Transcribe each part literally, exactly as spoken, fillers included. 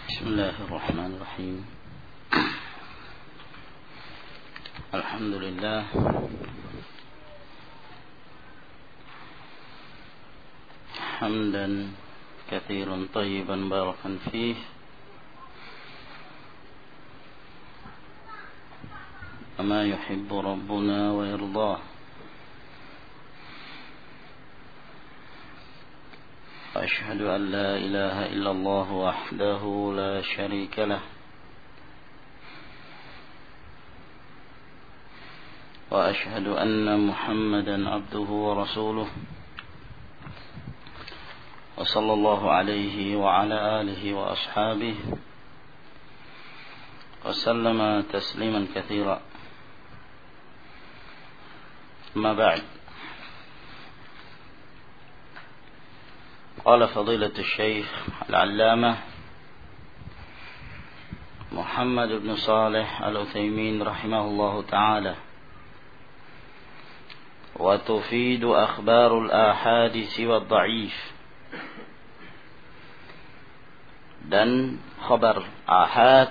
بسم الله الرحمن الرحيم. الحمد لله حمدا كثيرا طيبا باركا فيه كما يحب ربنا ويرضاه. وأشهد أن لا إله إلا الله وحده لا شريك له وأشهد أن محمدا عبده ورسوله وصلى الله عليه وعلى آله وأصحابه وسلم تسليما كثيرا. أما بعد، قال فضيلة الشيخ العلامة محمد بن صالح العثيمين رحمه الله تعالى: وتفيد أخبار الآحاد سوى الضعيف. Dan khabar ahad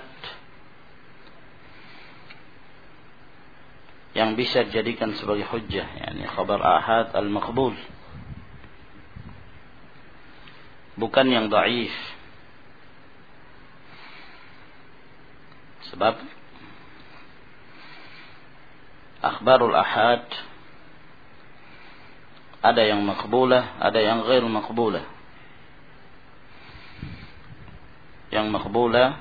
yang bisa dijadikan sebagai hujjah, yakni khabar ahad al-maqbul, bukan yang dhaif. Sebab akhbarul ahad ada yang maqbulah, ada yang ghair maqbulah. Yang maqbulah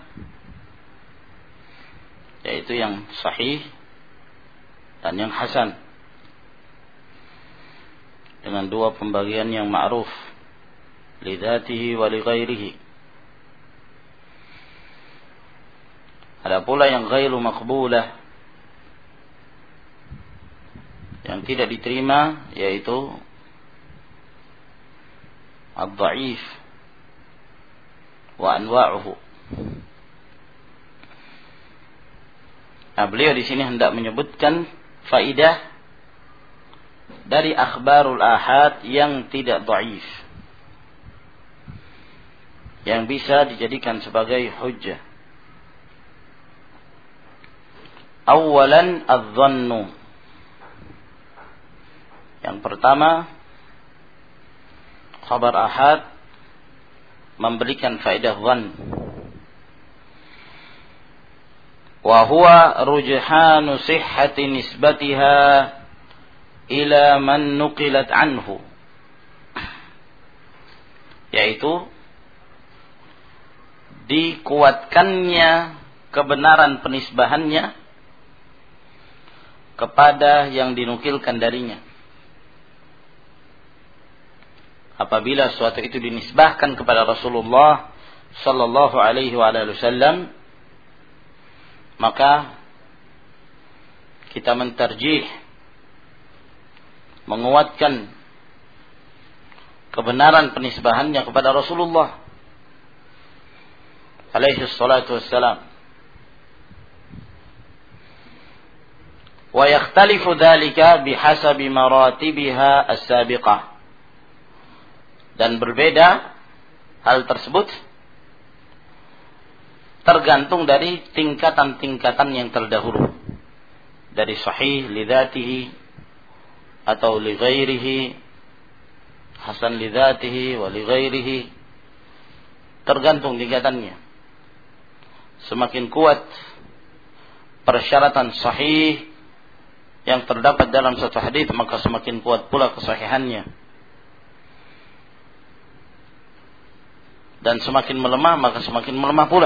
yaitu yang sahih dan yang hasan, dengan dua pembagian yang ma'ruf, lidzatihi wa li ghairihi. Ada pula yang ghairu maqbulah, yang tidak diterima, yaitu ad-dha'if wa anwa'uhu. Nah, beliau di sini hendak menyebutkan faidah dari akhbarul ahad yang tidak dhaif, yang bisa dijadikan sebagai hujjah. Awalan adh-dhannu. Yang pertama, khabar ahad memberikan faedah dhann, wa huwa rujhanu sihhati nisbatiha ila man nuqilat anhu, yaitu dikuatkannya kebenaran penisbahannya kepada yang dinukilkan darinya. Apabila suatu itu dinisbahkan kepada Rasulullah sallallahu alaihi wasallam, maka kita mentarjih, menguatkan kebenaran penisbahannya kepada Rasulullah alaihi salatu wassalam. Wa yakhtalifu dhalika bihasabi maratibiha as-sabiqah. Dan berbeda hal tersebut tergantung dari tingkatan-tingkatan yang terdahulu, dari sahih lidzatihi atau li ghairihi, hasan lidzatihi wa li ghairihi, tergantung tingkatannya. Semakin kuat persyaratan sahih yang terdapat dalam satu hadis, maka semakin kuat pula kesahihannya. Dan semakin melemah, maka semakin melemah pula.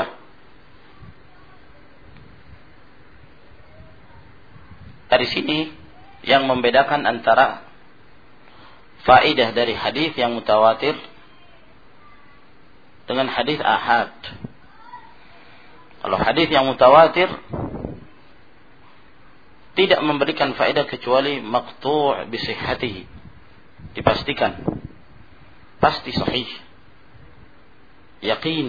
Dari sini yang membedakan antara faedah dari hadis yang mutawatir dengan hadis ahad. Kalau hadis yang mutawatir tidak memberikan faedah kecuali maqtu' bi sihhatihi, dipastikan pasti sahih, yakin,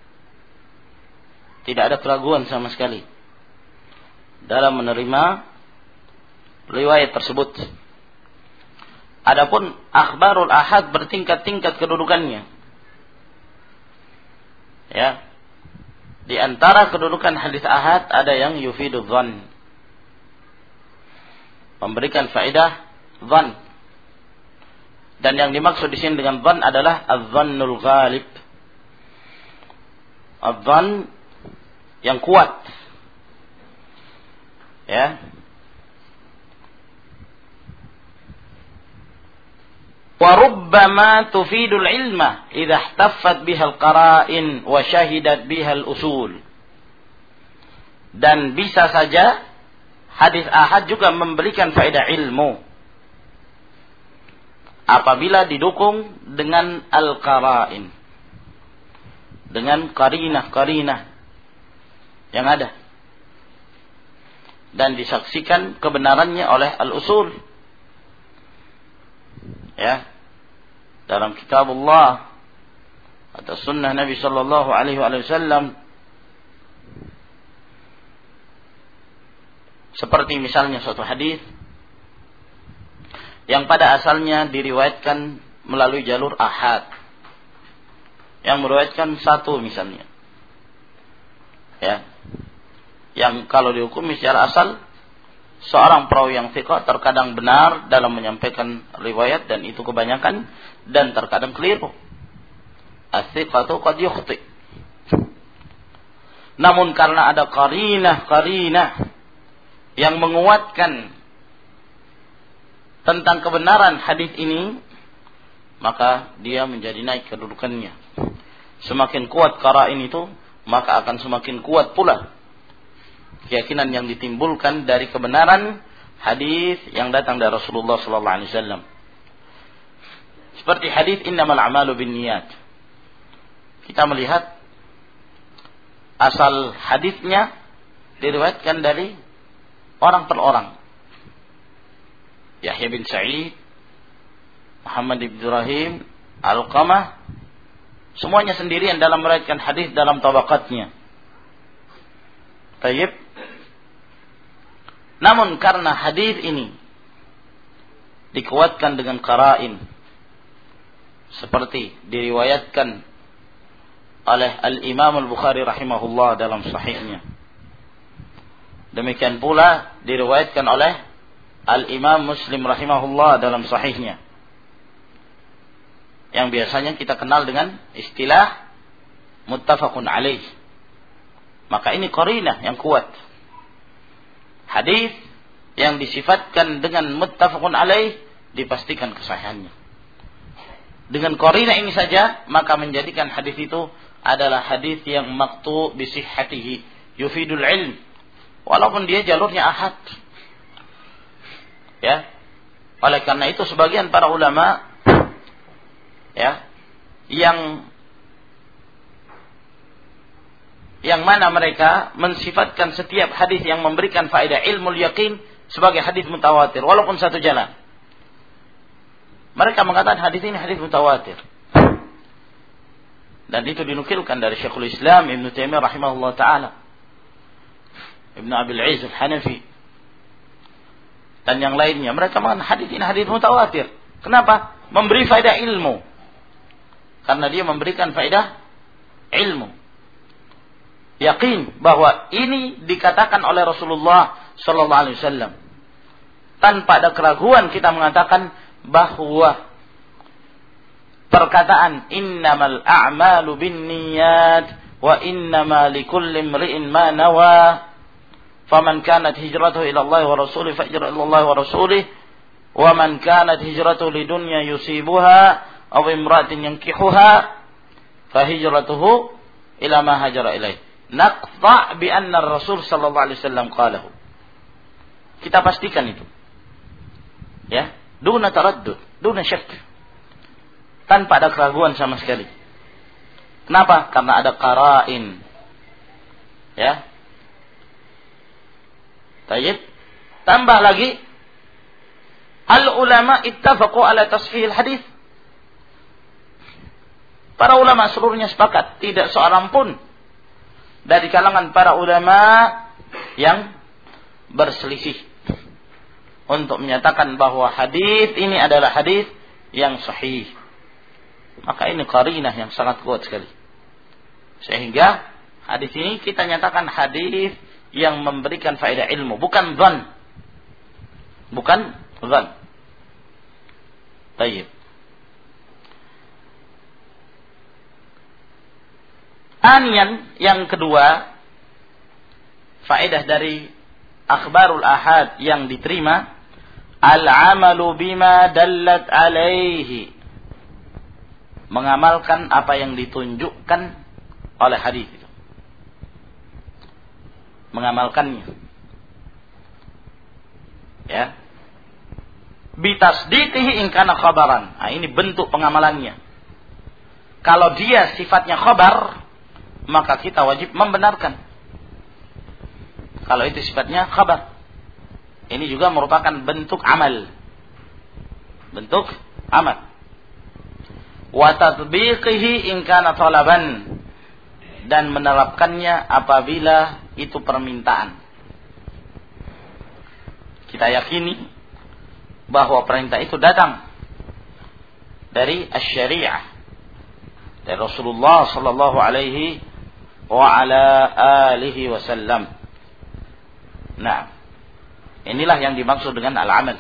tidak ada keraguan sama sekali dalam menerima riwayat tersebut. Adapun akhbarul ahad bertingkat-tingkat kedudukannya. Ya. Di antara kedudukan hadis ahad ada yang yufidu dhann, memberikan faedah dhann. Dan yang dimaksud di sini dengan dhann adalah adz-dhannul ghalib, adz-dhann yang kuat. Ya. Wa rubbama tufidul ilma idza ihtaffat bihal qara'in wa syahidat bihal usul. Dan bisa saja hadis ahad juga memberikan faedah ilmu apabila didukung dengan al-qara'in, dengan qarinah-qarinah yang ada dan disaksikan kebenarannya oleh al-usul. Ya, dalam kitabullah atau sunnah Nabi sallallahu alaihi wasallam, seperti misalnya suatu hadis yang pada asalnya diriwayatkan melalui jalur ahad, yang meriwayatkan satu misalnya, ya, yang kalau dihukumi secara asal seorang perawi yang thiqah terkadang benar dalam menyampaikan riwayat, dan itu kebanyakan, dan terkadang keliru. As-thiqatu qad yukhti. Namun karena ada qarinah-qarinah yang menguatkan tentang kebenaran hadis ini, maka dia menjadi naik kedudukannya. Semakin kuat qara'in itu, maka akan semakin kuat pula keyakinan yang ditimbulkan dari kebenaran hadis yang datang dari Rasulullah sallallahu alaihi wasallam. Seperti hadis innamal a'malu binniyat. Kita melihat asal hadisnya diriwayatkan dari orang per orang. Yahya bin Sa'id, Muhammad bin Ibrahim, Alqamah, semuanya sendirian dalam meriwayatkan hadis dalam tabaqatnya. Baik. Namun karena hadis ini dikuatkan dengan qara'in, seperti diriwayatkan oleh Al-Imam Al-Bukhari rahimahullah dalam sahihnya, demikian pula diriwayatkan oleh Al-Imam Muslim rahimahullah dalam sahihnya, yang biasanya kita kenal dengan istilah muttafaqun alaih, maka ini qarinah yang kuat. Hadis yang disifatkan dengan muttafaqun alaih dipastikan kesahihannya. Dengan qarinah ini saja maka menjadikan hadis itu adalah hadis yang maqtu' bi sihhatihi, yufidul ilm, walaupun dia jalurnya ahad. Ya. Oleh karena itu sebagian para ulama, ya, yang yang mana mereka mensifatkan setiap hadis yang memberikan faedah ilmu yakin sebagai hadis mutawatir walaupun satu jalan. Mereka mengatakan hadis ini hadis mutawatir. Dan itu dinukilkan dari Syekhul Islam Ibnu Taimiyah rahimahullah taala, Ibnu Abil Izz Al-Hanafi, dan yang lainnya. Mereka mengatakan hadis ini hadis mutawatir. Kenapa? Memberi faedah ilmu. Karena dia memberikan faedah ilmu. Yakin bahwa ini dikatakan oleh Rasulullah sallallahu alaihi wasallam. Tanpa ada keraguan kita mengatakan bahwa perkataan innamal a'malu binniyat wa innama likulli imri'in ma nawa faman kanat hijratuhu ila Allah wa rasulih fa hijratuhu ila Allah wa rasulih wa man kanat hijratuhu lidunya yusibuha aw imra'atin yankihuha fa hijratuhu ila ma hajara ilaih. Naqta' bi anna Rasul sallallahu alaihi wasallam qalahu. Kita pastikan itu. Ya, duna taraddud, duna syak. Tanpa ada keraguan sama sekali. Kenapa? Karena ada qara'in. Ya. Baik. Tambah lagi, al ulama ittafaqu ala tasfihil hadis. Para ulama seluruhnya sepakat, tidak seorang pun dari kalangan para ulama yang berselisih untuk menyatakan bahwa hadis ini adalah hadis yang sahih. Maka ini qarinah yang sangat kuat sekali, sehingga Hadis ini kita nyatakan hadis yang memberikan faedah ilmu, bukan dzan. Bukan dzan. Baik. Anian yang kedua, faedah dari akhbarul ahad yang diterima, al-amalu bima dallat alaihi. Mengamalkan apa yang ditunjukkan oleh hadis itu. Mengamalkannya. Ya. Bitasdiqihi in kana khabaran. Nah, ini bentuk pengamalannya. Kalau dia sifatnya khabar, maka kita wajib membenarkan. Kalau itu sifatnya khabar. Ini juga merupakan bentuk amal. Bentuk amal. Wa tatbiqihi in kana talaban. Dan menerapkannya apabila itu permintaan. Kita yakini bahwa perintah itu datang dari asy-syariah, dari Rasulullah sallallahu alaihi wa ala alihi wasallam. Nah, inilah yang dimaksud dengan al-amal.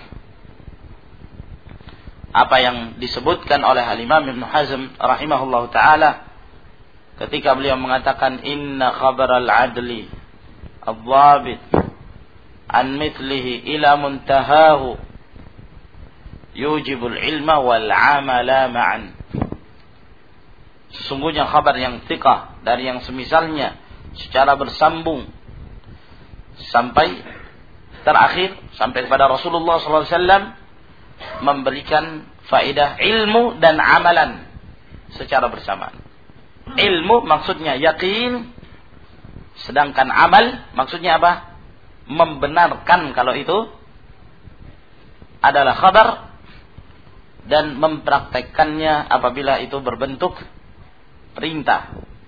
Apa yang disebutkan oleh Al-Imam Ibn Hazm rahimahullahu taala ketika beliau mengatakan inna khabaral adli adh-dhabit an mithlihi ila muntahahu yujibul ilma wal amala ma'an. Sesungguhnya khabar yang thiqah dari yang semisalnya secara bersambung sampai terakhir, sampai kepada Rasulullah sallallahu alaihi wasallam, memberikan faedah ilmu dan amalan secara bersamaan. Ilmu maksudnya yakin, sedangkan amal maksudnya apa? Membenarkan kalau itu adalah khabar dan mempraktekkannya apabila itu berbentuk perintah.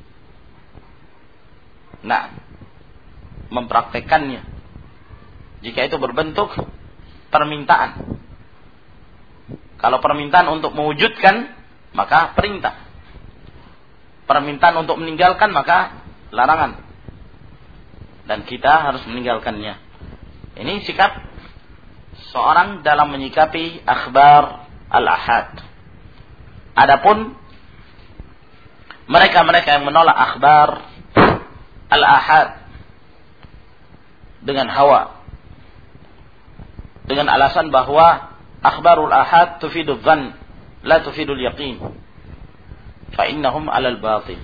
Nah, mempraktekkannya jika itu berbentuk permintaan. Kalau permintaan untuk mewujudkan, maka perintah. Permintaan untuk meninggalkan, maka larangan. Dan kita harus meninggalkannya. Ini sikap seorang dalam menyikapi akhbar al-ahad. Adapun mereka-mereka yang menolak akhbar al-ahad dengan hawa, dengan alasan bahwa akhbarul ahad tufidul dhann la tufidul yaqin, fa innahum 'alal batil.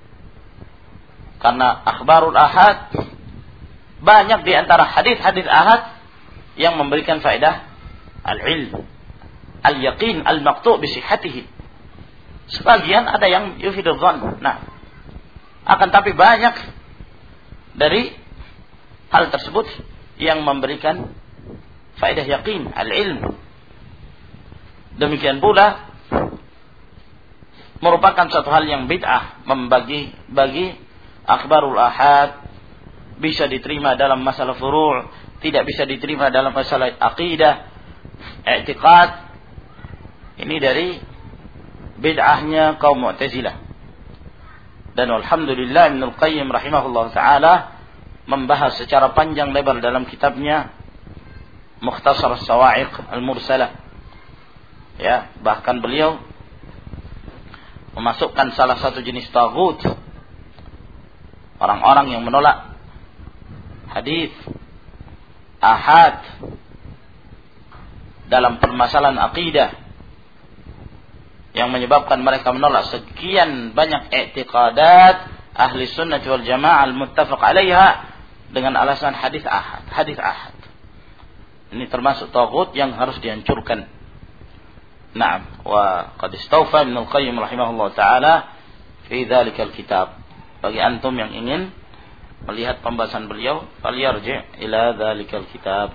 Karena akhbarul ahad, banyak di antara hadis-hadis ahad yang memberikan faedah al-ilm, al-yaqin, al-maqtu' bi sihhatihi. Sebagian ada yang yufidul dhann. Nah, akan tapi banyak dari hal tersebut yang memberikan faedah yaqin, al-ilm. Demikian pula merupakan suatu hal yang bid'ah membagi bagi akhbarul ahad, bisa diterima dalam masalah furu', tidak bisa diterima dalam masalah aqidah, i'tiqad. Ini dari bid'ahnya kaum Mu'tazilah. Dan alhamdulillah Ibnu Qayyim rahimahullah taala membahas secara panjang lebar dalam kitabnya Mukhtasar As-Sawa'iq Al-Mursalah. Ya, bahkan beliau memasukkan salah satu jenis taghut, orang-orang yang menolak hadis ahad dalam permasalahan akidah, yang menyebabkan mereka menolak sekian banyak i'tiqadat ahli sunnah wal jamaah al-muttafaq alaiha dengan alasan hadis ahad, hadis ahad. Ini termasuk taghut yang harus dihancurkan. Naam, wa qad istawfa Ibnu Qayyim rahimahullah taala fi dzalikal kitab. Bagi antum yang ingin melihat pembahasan beliau, falyarji' ila dzalikal kitab.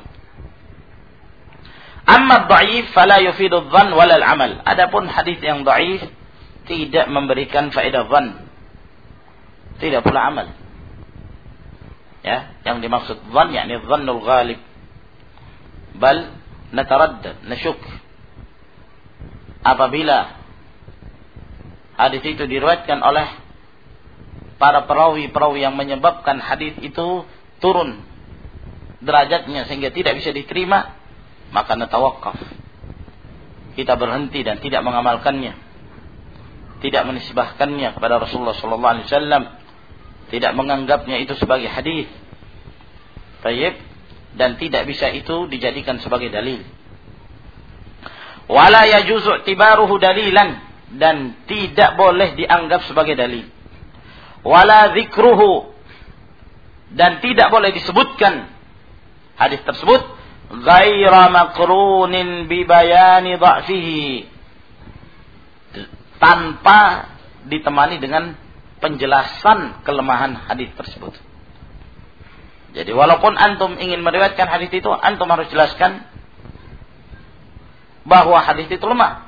Amma dhaif fala yufidu adh-dhann wala al-amal. Adapun hadis yang dhaif tidak memberikan faedah dhann, tidak pula amal. Ya, yang dimaksud dhann yakni dhannul ghalib. Bal nataraddad, nasyuk. Apabila hadis itu diriwayatkan oleh para perawi-perawi yang menyebabkan hadis itu turun derajatnya sehingga tidak bisa diterima, maka natawaqqaf. Kita berhenti dan tidak mengamalkannya, tidak menisbahkannya kepada Rasulullah sallallahu alaihi wasallam, tidak menganggapnya itu sebagai hadis. Baik, dan tidak bisa itu dijadikan sebagai dalil. Wala yajuzu i'tibaruhu dalilan, dan tidak boleh dianggap sebagai dalil. Wala dzikruhu, dan tidak boleh disebutkan hadis tersebut ghaira maqrunin bi bayani dha'fihi, tanpa ditemani dengan penjelasan kelemahan hadis tersebut. Jadi walaupun antum ingin meriwayatkan hadis itu, antum harus jelaskan bahwa hadis itu lemah,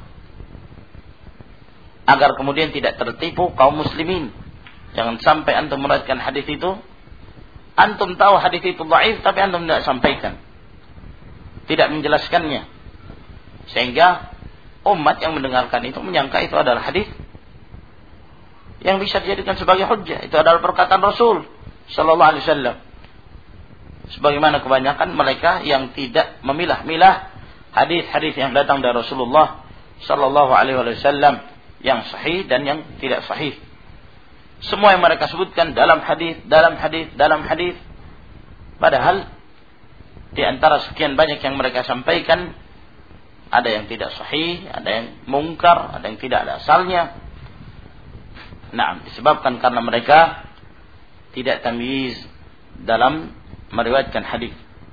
agar kemudian tidak tertipu kaum muslimin. Jangan sampai antum meriwayatkan hadis itu, antum tahu hadis itu dhaif tapi antum tidak sampaikan, tidak menjelaskannya, sehingga umat yang mendengarkan itu menyangka itu adalah hadis yang bisa dijadikan sebagai hujjah. Itu adalah perkataan Rasul sallallahu alaihi wasallam. Sebagaimana kebanyakan mereka yang tidak memilah-milah hadis-hadis yang datang dari Rasulullah sallallahu alaihi wasallam, yang sahih dan yang tidak sahih. Semua yang mereka sebutkan dalam hadis, dalam hadis, dalam hadis. Padahal di antara sekian banyak yang mereka sampaikan, ada yang tidak sahih, ada yang mungkar, ada yang tidak ada asalnya. Nah, disebabkan karena mereka tidak tamyiz dalam meriwayatkan hadis.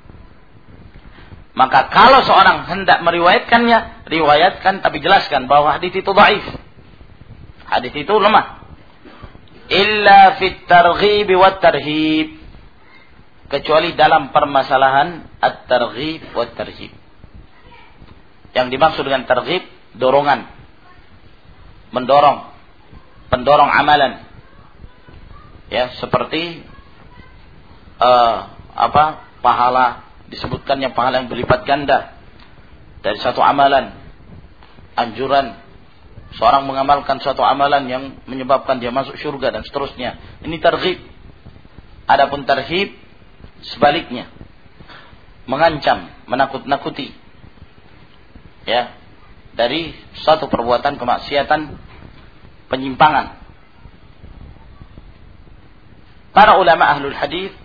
Maka kalau seorang hendak meriwayatkannya, riwayatkan tapi jelaskan bahwa hadis itu dhaif, hadis itu lemah. Illa fit targhib wat tarhib, kecuali dalam permasalahan at-targhib wat tarhib. Yang dimaksud dengan targhib, dorongan, mendorong, pendorong amalan. Ya, seperti uh, apa? pahala, disebutkannya pahala yang berlipat ganda dari satu amalan, anjuran seorang mengamalkan suatu amalan yang menyebabkan dia masuk surga dan seterusnya. Ini targhib. Adapun tarhib sebaliknya, mengancam, menakut-nakuti, ya, dari suatu perbuatan kemaksiatan, penyimpangan. Para ulama ahlul hadis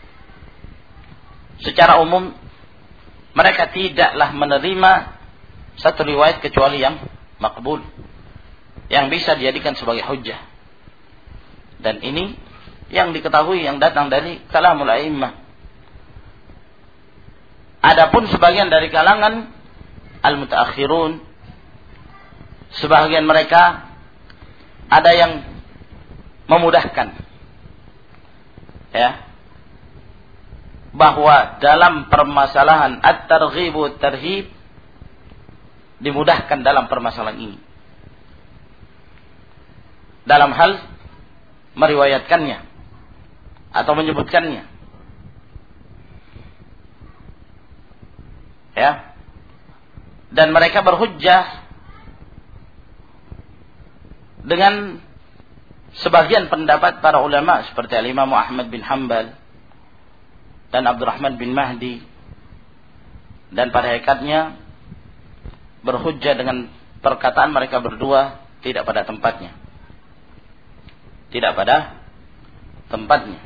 secara umum mereka tidaklah menerima satu riwayat kecuali yang makbul, yang bisa dijadikan sebagai hujjah. Dan ini yang diketahui yang datang dari kalamul a'immah. Adapun sebagian dari kalangan al-mutaakhirun, sebagian mereka ada yang memudahkan, ya, bahwa dalam permasalahan at-targhib wa at-tarhib dimudahkan dalam permasalahan ini, dalam hal meriwayatkannya atau menyebutkannya, ya. Dan mereka berhujjah dengan sebagian pendapat para ulama seperti Al-Imam Ahmad bin Hanbal dan Abdurrahman bin Mahdi, dan pada hakikatnya berhujjah dengan perkataan mereka berdua tidak pada tempatnya, tidak pada tempatnya.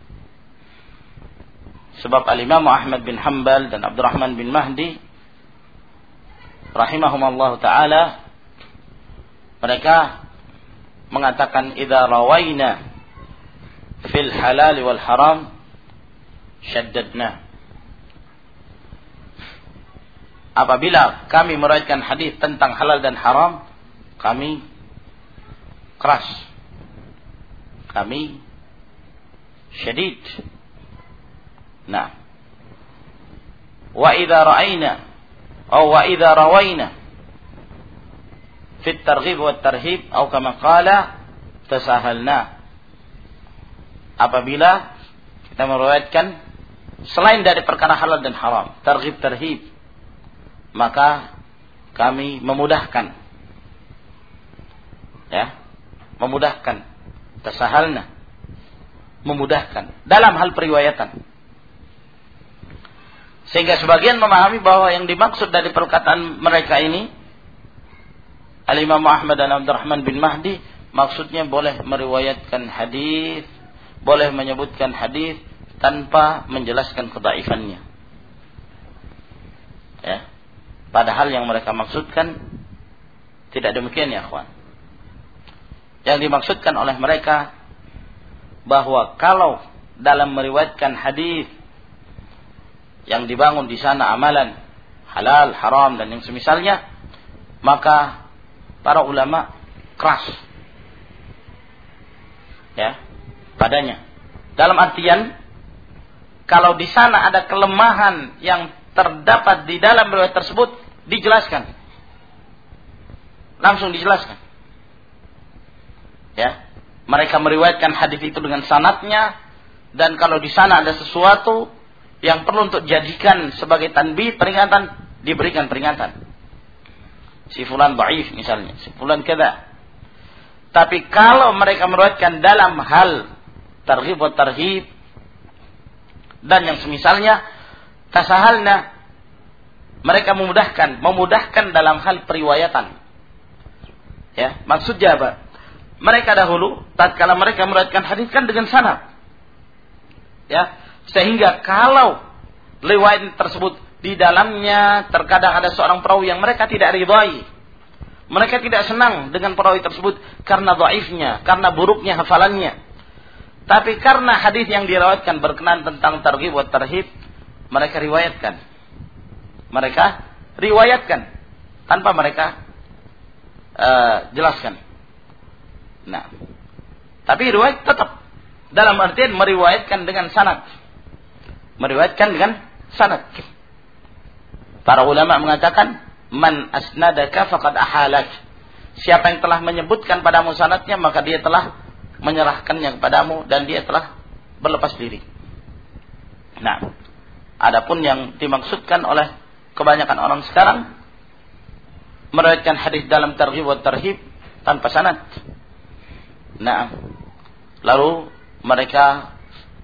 Sebab Al-Imam Ahmad bin Hanbal dan Abdurrahman bin Mahdi rahimahumallahu ta'ala, mereka mengatakan idza rawaina fil halal wal haram syaddadna. Apabila kami meriwayatkan hadis tentang halal dan haram, kami keras, kami syadid. Nah, wa idza ra'ayna atau wa idza rawaina fi at-targhib wa at-tarhib atau kama qala tasahalna. Apabila kita meriwayatkan selain dari perkara halal dan haram, targhib tarhib, maka kami memudahkan, ya, memudahkan, tasahalna, memudahkan dalam hal periwayatan. Sehingga sebagian memahami bahwa yang dimaksud dari perkataan mereka ini, Al-Imam Ahmad dan Abdurrahman bin Mahdi, maksudnya boleh meriwayatkan hadis, boleh menyebutkan hadis tanpa menjelaskan kedhaifannya. Ya. Padahal yang mereka maksudkan tidak demikian ya akhwan. Yang dimaksudkan oleh mereka bahwa kalau dalam meriwayatkan hadis yang dibangun di sana amalan halal, haram dan yang semisalnya, maka para ulama keras ya padanya. Dalam artian kalau di sana ada kelemahan yang terdapat di dalam riwayat tersebut, dijelaskan. Langsung dijelaskan. Ya. Mereka meriwayatkan hadis itu dengan sanadnya, dan kalau di sana ada sesuatu yang perlu untuk jadikan sebagai tanbih, peringatan, diberikan peringatan. Si fulan dhaif misalnya, si fulan kada. Tapi kalau mereka meriwayatkan dalam hal targhib wa tarhib dan yang semisalnya, tasahalna, mereka memudahkan, memudahkan dalam hal periwayatan. Ya, maksudnya apa? Mereka dahulu, tatkala mereka meriwayatkan hadis kan dengan sanad. Ya, sehingga kalau riwayat tersebut di dalamnya terkadang ada seorang perawi yang mereka tidak ridhai, mereka tidak senang dengan perawi tersebut karena dhaifnya, karena buruknya hafalannya. Tapi karena hadis yang diriwayatkan berkenaan tentang targhib wa tarhib, mereka riwayatkan. Mereka riwayatkan tanpa mereka uh, jelaskan. Nah, tapi riwayat tetap dalam artian meriwayatkan dengan sanad. Meriwayatkan dengan sanad. Para ulama mengatakan, man asnadaka faqad ahalak. Siapa yang telah menyebutkan padamu sanadnya, maka dia telah menyerahkannya kepadamu dan dia telah berlepas diri. Nah, adapun yang dimaksudkan oleh kebanyakan orang sekarang, meriwayatkan hadis dalam targhib wa tarhib tanpa sanad. Nah, lalu mereka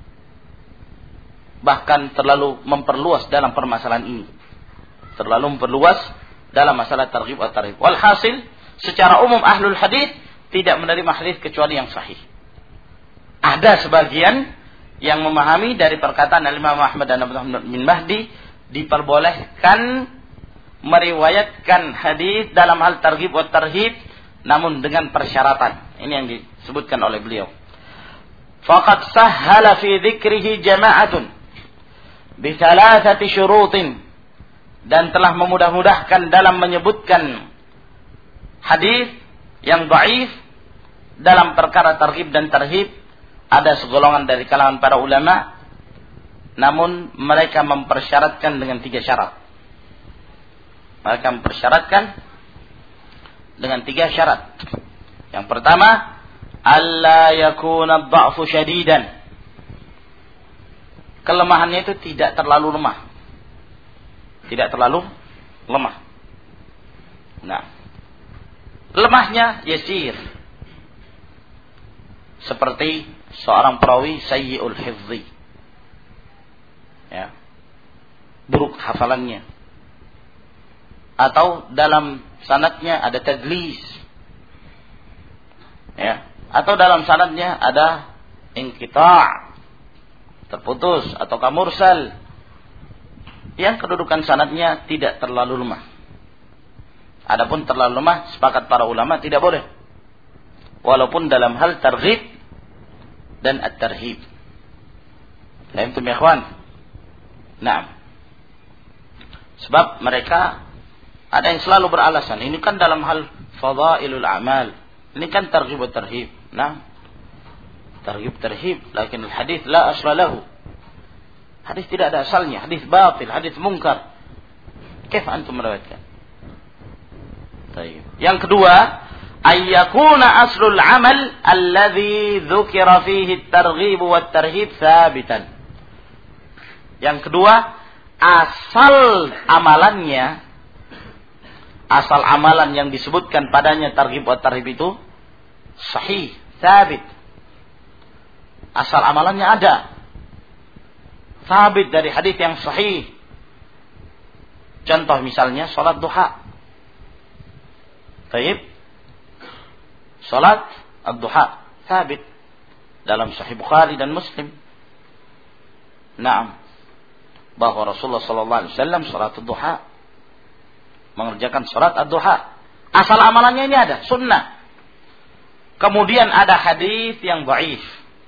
bahkan terlalu memperluas dalam permasalahan ini. Terlalu memperluas dalam masalah targhib wa tarhib. Walhasil, secara umum ahlul hadis tidak menerima hadis kecuali yang sahih. Ada sebagian yang memahami dari perkataan Al-Imam Ahmad dan Abdurrahman bin Mahdi, diperbolehkan meriwayatkan hadis dalam hal targhib wa tarhib, namun dengan persyaratan. Ini yang disebutkan oleh beliau. Faqad sahhala fi dzikrihi jama'atun bi thalathati syurutin, dan telah memudah-mudahkan dalam menyebutkan hadis yang dhaif dalam perkara targhib dan tarhib. Ada segolongan dari kalangan para ulama, namun mereka mempersyaratkan dengan tiga syarat. Mereka mempersyaratkan dengan tiga syarat. Yang pertama, alla yakuna ad-dha'fu syadidan. Kelemahannya itu tidak terlalu lemah. Tidak terlalu lemah. Nah, lemahnya yasir. Seperti seorang perawi sayyi'ul hifzi. Ya. Buruk hafalannya. Atau dalam sanadnya ada tadlis. Ya. Atau dalam sanadnya ada inqita', terputus atau mursal. Yang kedudukan sanadnya tidak terlalu lemah. Adapun terlalu lemah, sepakat para ulama tidak boleh. Walaupun dalam hal targhib dan at-tarhib. Fahimtum ya ikhwan? Nah. Sebab mereka ada yang selalu beralasan, ini kan dalam hal fadailul amal. Ini kan targhib wa tarhib. Nah. Targhib tarhib, lakin al-hadis la asla lahu. Hadis tidak ada asalnya, hadis batil, hadis munkar. Kaifa antum meriwayatkan? Baik. Yang kedua, ayyakuna aslul amal alladhi dzukira fihi at-targhib wa at-tarhib tsabitan. Yang kedua, asal amalannya, asal amalan yang disebutkan padanya targhib wa tarhib itu sahih, tsabit. asal amalannya ada. Sabit dari hadis yang sahih. Contoh misalnya salat duha. Baik. Salat ad-duha sabit dalam Sahih Bukhari dan Muslim. Naam. Bahwa Rasulullah sallallahu alaihi wasallam salat ad-duha, mengerjakan salat ad-duha. Asal amalannya ini ada, sunnah. Kemudian ada hadis yang dhaif.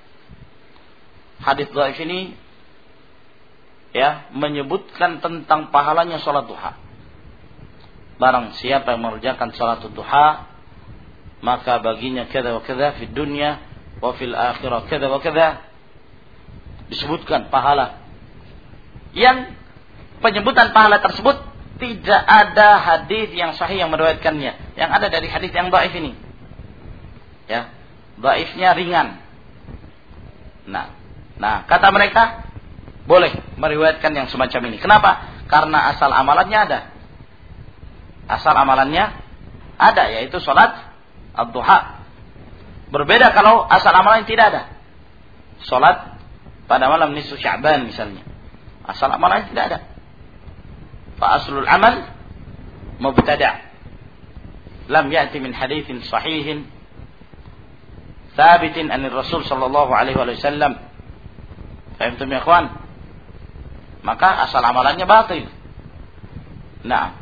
Hadis dhaif ini ya menyebutkan tentang pahalanya salat duha. Barang siapa yang mengerjakan salat duha, maka baginya kada wa kada fi dunya wa fil akhirah kada wa kada. Disebutkan pahala. Yang penyebutan pahala tersebut tidak ada hadis yang sahih yang meriwayatkannya. Yang ada dari hadis yang dhaif ini. Ya, dhaifnya ringan. Nah, nah kata mereka boleh meriwayatkan yang semacam ini. Kenapa? Karena asal amalannya ada. Asal amalannya ada, yaitu salat ad-duha. Berbeda kalau asal amalannya tidak ada. Salat pada malam nisfu Sya'ban misalnya. Asal amalannya tidak ada. Fa aslul amal mubtada'. Lam ya'ti min haditsin sahihin thabitin anir Rasul sallallahu alaihi wasallam. Fahimtum ya ikhwan? Maka asal amalannya batil. Nah.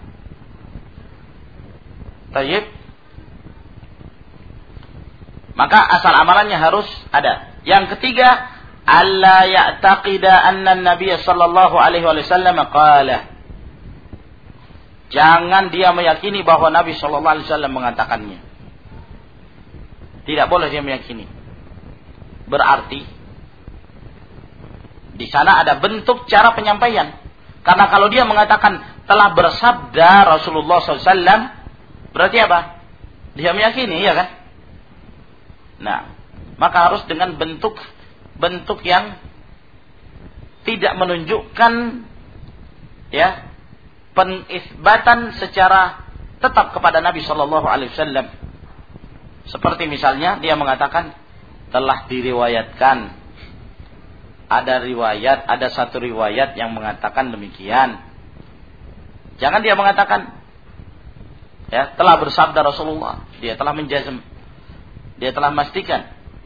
Tayyib. Maka asal amalannya harus ada. Yang ketiga, alla ya'taqida anna an-nabiy sallallahu alaihi wasallam qala. Jangan dia meyakini bahwa Nabi sallallahu alaihi wasallam mengatakannya. Tidak boleh dia meyakini. Berarti di sana ada bentuk cara penyampaian. Karena kalau dia mengatakan telah bersabda Rasulullah sallallahu alaihi wasallam, berarti apa? Dia meyakini, ya kan? Nah, maka harus dengan bentuk-bentuk yang tidak menunjukkan ya penisbatan secara tetap kepada Nabi sallallahu alaihi wasallam. Seperti misalnya dia mengatakan telah diriwayatkan. Ada riwayat, ada satu riwayat yang mengatakan demikian. Jangan dia mengatakan ya, telah bersabda Rasulullah. Dia telah menjazm. Dia telah memastikan.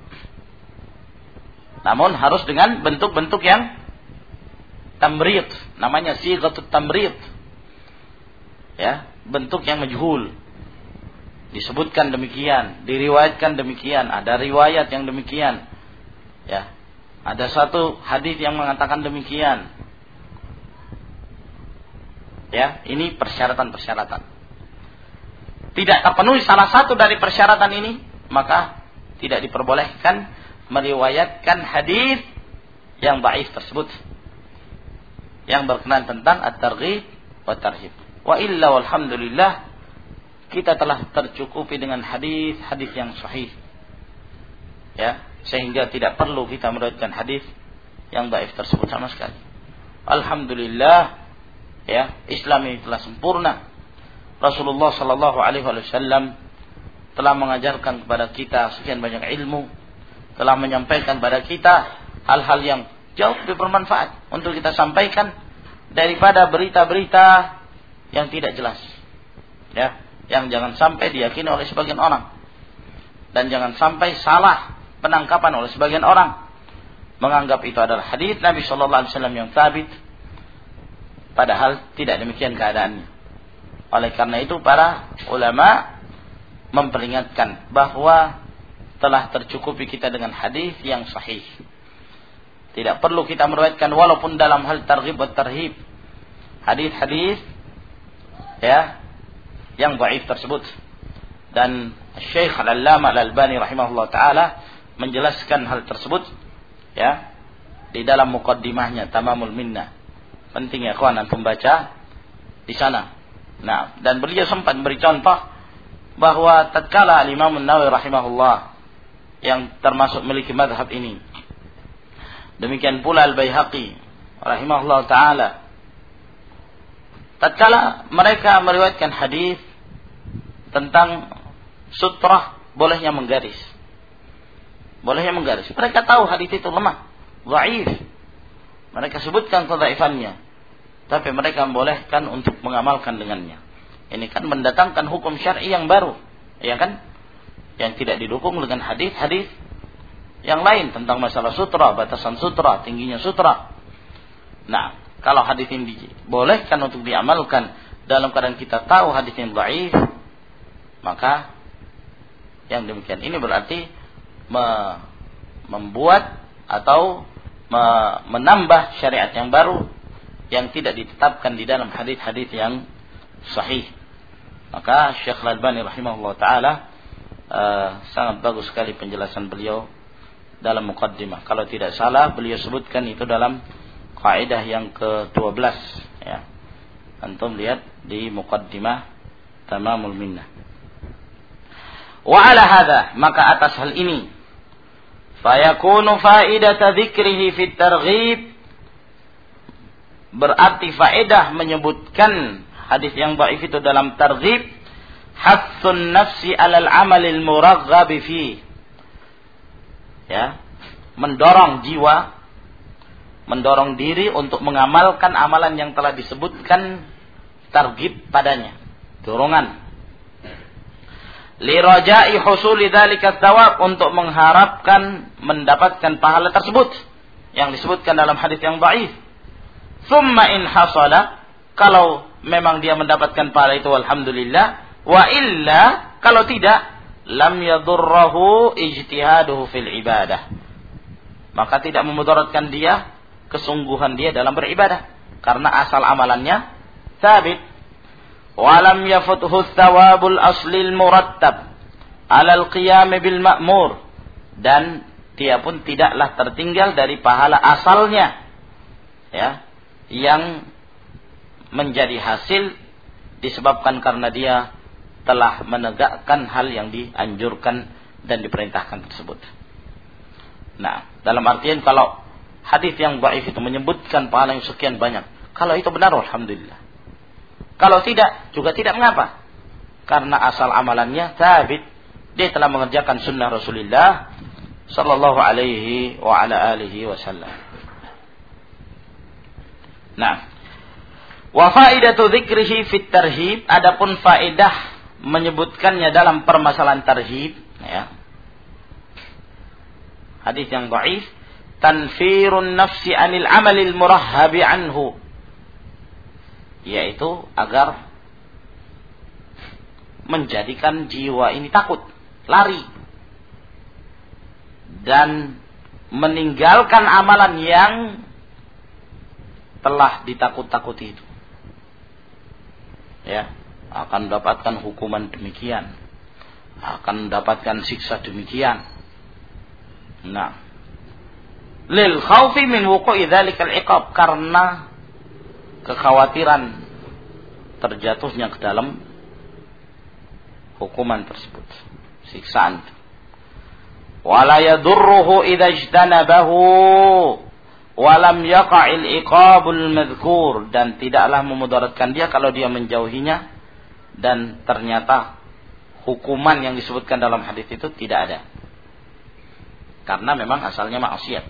Namun harus dengan bentuk-bentuk yang tamrid. Namanya sighatut tamrid. Ya, bentuk yang majhul. Disebutkan demikian, diriwayatkan demikian, ada riwayat yang demikian. Ya. Ada satu hadis yang mengatakan demikian. Ya, ini persyaratan-persyaratan. Tidak terpenuhi salah satu dari persyaratan ini, maka tidak diperbolehkan meriwayatkan hadis yang dhaif tersebut. Yang berkenaan tentang at-targhib wa tarhib. Wa illa walhamdulillah, kita telah tercukupi dengan hadis-hadis yang sahih. Ya, sehingga tidak perlu kita meriwayatkan hadis yang dhaif tersebut sama sekali. Alhamdulillah, ya, Islam ini telah sempurna. Rasulullah sallallahu alaihi wasallam telah mengajarkan kepada kita sekian banyak ilmu, telah menyampaikan kepada kita hal-hal yang jauh lebih bermanfaat untuk kita sampaikan daripada berita-berita yang tidak jelas. Ya, yang jangan sampai diyakini oleh sebagian orang. Dan jangan sampai salah penangkapan oleh sebagian orang, menganggap itu adalah hadis Nabi sallallahu alaihi wasallam yang sabit, padahal tidak demikian keadaannya. Oleh karena itu para ulama memperingatkan bahwa telah tercukupi kita dengan hadis yang sahih. Tidak perlu kita meriwayatkan walaupun dalam hal targhib dan tarhib hadis-hadis ya yang dhaif tersebut. Dan Syekh Al-Allamah Al-Albani rahimahullah taala menjelaskan hal tersebut ya di dalam muqaddimahnya Tamamul Minnah. Penting ya kawan antum baca di sana. Nah, dan beliau sempat memberi contoh bahwa tatkala Imam An-Nawawi rahimahullah yang termasuk memiliki mazhab ini, demikian pula Al-Baihaqi rahimahullah taala, tatkala mereka meriwayatkan hadis tentang sutrah bolehnya menggaris. Bolehnya menggaris. Mereka tahu hadis itu lemah, dhaif. Mereka sebutkan kedhaifannya. Tapi mereka membolehkan untuk mengamalkan dengannya. Ini kan mendatangkan hukum syar'i yang baru, ya kan? Yang tidak didukung dengan hadis-hadis yang lain tentang masalah sutra, batasan sutra, tingginya sutra. Nah, kalau hadis ini dibolehkan untuk diamalkan dalam keadaan kita tahu hadis yang dhaif, maka yang demikian ini berarti me- membuat atau me- menambah syariat yang baru yang tidak ditetapkan di dalam hadis-hadis yang sahih. Maka Syekh Al-Albani rahimahullah taala uh, sangat bagus sekali penjelasan beliau dalam muqaddimah. Kalau tidak salah beliau sebutkan itu dalam kaidah yang ke dua belas, ya. Antum lihat di muqaddimah Tamamul Minnah. Wa ala hadza, maka atas hal ini fayakunu faidata dzikrihi fit targhib, berarti faedah menyebutkan hadis yang dhaif itu dalam targhib, hassun nafsi 'alal 'amalil muraghab fi, ya, mendorong jiwa, mendorong diri untuk mengamalkan amalan yang telah disebutkan targhib padanya, dorongan. Li raja'i husuli dzalika tsawab, untuk mengharapkan mendapatkan pahala tersebut yang disebutkan dalam hadis yang dhaif. Tsumma in hasala, kalau memang dia mendapatkan pahala itu alhamdulillah, wa illa, kalau tidak, lam yadurruhu ijtihaduhu fil ibadah, maka tidak memudaratkan dia kesungguhan dia dalam beribadah, karena asal amalannya sabit. Walam yafuthu thawabul aslil murattab alal qiyam bil ma'mur, dan dia pun tidaklah tertinggal dari pahala asalnya, ya, yang menjadi hasil disebabkan karena dia telah menegakkan hal yang dianjurkan dan diperintahkan tersebut. Nah, dalam artian kalau hadis yang dhaif itu menyebutkan pahala yang sekian banyak, kalau itu benar alhamdulillah. Kalau tidak, juga tidak mengapa. Karena asal amalannya sabit, dia telah mengerjakan sunnah Rasulullah sallallahu alaihi wa ala alihi wasallam. Nah, wa faidatu dzikrihi fit tarhib, adapun faedah menyebutkannya dalam permasalahan tarhib, ya. Hadis yang dhaif, tanfirun nafsi anil amalil murahhabi anhu, yaitu agar menjadikan jiwa ini takut, lari, dan meninggalkan amalan yang telah ditakut-takuti itu, ya, akan mendapatkan hukuman demikian, akan mendapatkan siksa demikian. Nah, lil khaufi min wuqu'i dzalikal iqab, karena kekhawatiran terjatuhnya ke dalam hukuman tersebut, siksaan. Wala yadurruhu idza ijtanabahu wa lam yaqa'il iqabul madhkur, dan tidaklah memudaratkan dia kalau dia menjauhinya dan ternyata hukuman yang disebutkan dalam hadis itu tidak ada, karena memang asalnya maksiat.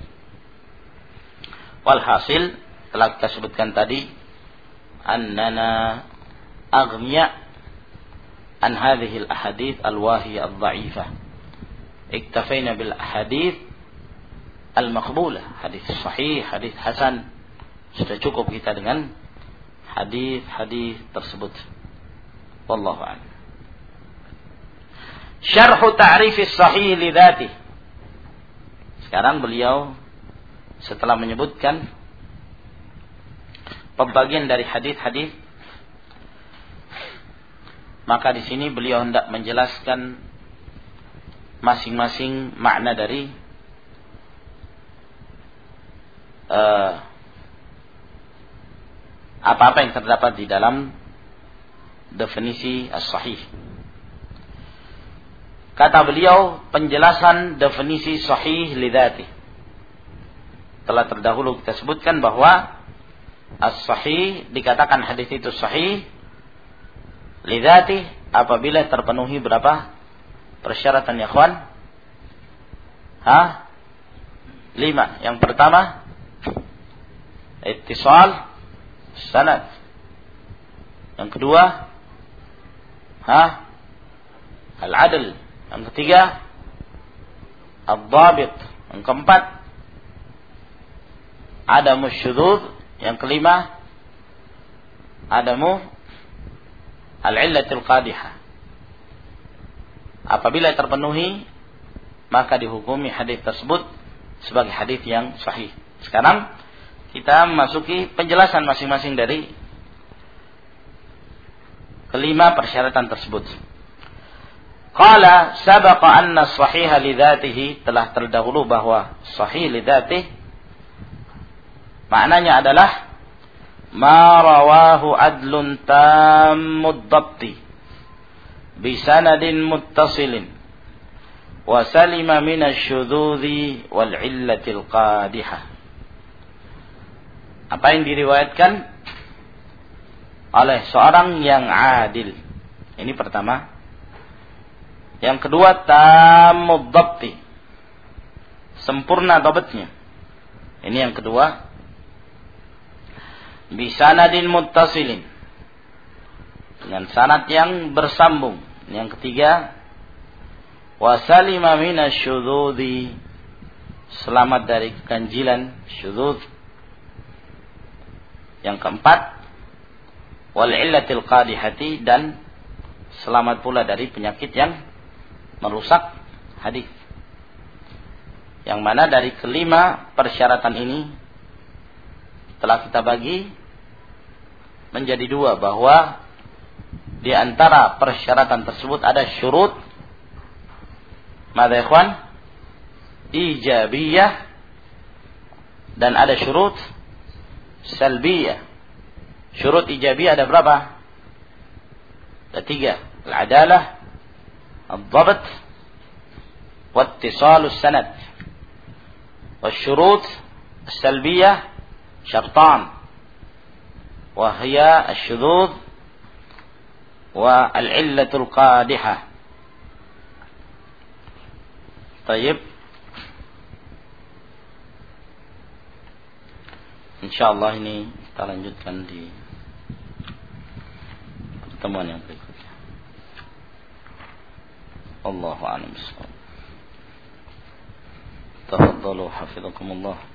Walhasil, telah kita sebutkan tadi, annana aghniya an hadhihi al-ahadith al-wahiyah al-dha'ifah, iktafayna bil ahadith al-maqbulah, hadis sahih, hadis hasan, sudah cukup kita dengan hadis-hadis tersebut. Wallahu a'lam. Syarh ta'rif as-sahih li dzatihi. Sekarang beliau setelah menyebutkan pembagian dari hadis-hadis, maka di sini beliau hendak menjelaskan masing-masing makna dari uh, apa-apa yang terdapat di dalam definisi as-sahih. Kata beliau, penjelasan definisi sahih li dzatihi. Telah terdahulu kita sebutkan bahwa as-sahih, dikatakan hadis itu sahih li dzatihi apabila terpenuhi berapa persyaratan ya kawan? Hah? Lima. Yang pertama, ittisal sanad. Yang kedua, hah? Al-adl. Yang ketiga, ad-dhabit. Yang keempat, adamu syudzuz. Yang kelima, adamu al-illatil qadihah. Apabila terpenuhi, maka dihukumi hadis tersebut sebagai hadis yang sahih. Sekarang kita memasuki penjelasan masing-masing dari kelima persyaratan tersebut. Qala sabaqa anna as-sahiha li dzatihi, telah terdahulu bahwa sahih li dzatihi maknanya adalah ma rawahu adlun tammud dhabti bi sanadin muttasilin wa salima min asy-syudzudzi wal illatil qadihah. Apa yang diriwayatkan oleh seorang yang adil. Ini pertama. Yang kedua, tammud dhabti, sempurna dhabatnya. Ini yang kedua. Bi sanadin muttasilin, dengan sanad yang bersambung. Yang ketiga, wa salima minasy-syudzudzi, selamat dari keganjilan syudzuz. Yang keempat, wal illatil qadihati, dan selamat pula dari penyakit yang merusak hadis. Yang mana dari kelima persyaratan ini telah kita bagi menjadi dua, bahwa di antara persyaratan tersebut ada syurut madza ikhwan ijabiyah, dan ada syurut salbiyah. Syurut ijabiyah ada berapa? Ada tiga. Al-adalah, al-dhabt, wattisalus sanad. Wasyurut salbiyah syartan, wahya asyudzuz wa al-illatul qadihah. Baik. Insyaallah ini kita lanjutkan di pertemuan yang berikutnya. Allahu a'lam bishawab. Tafadhalu hafizakumullah.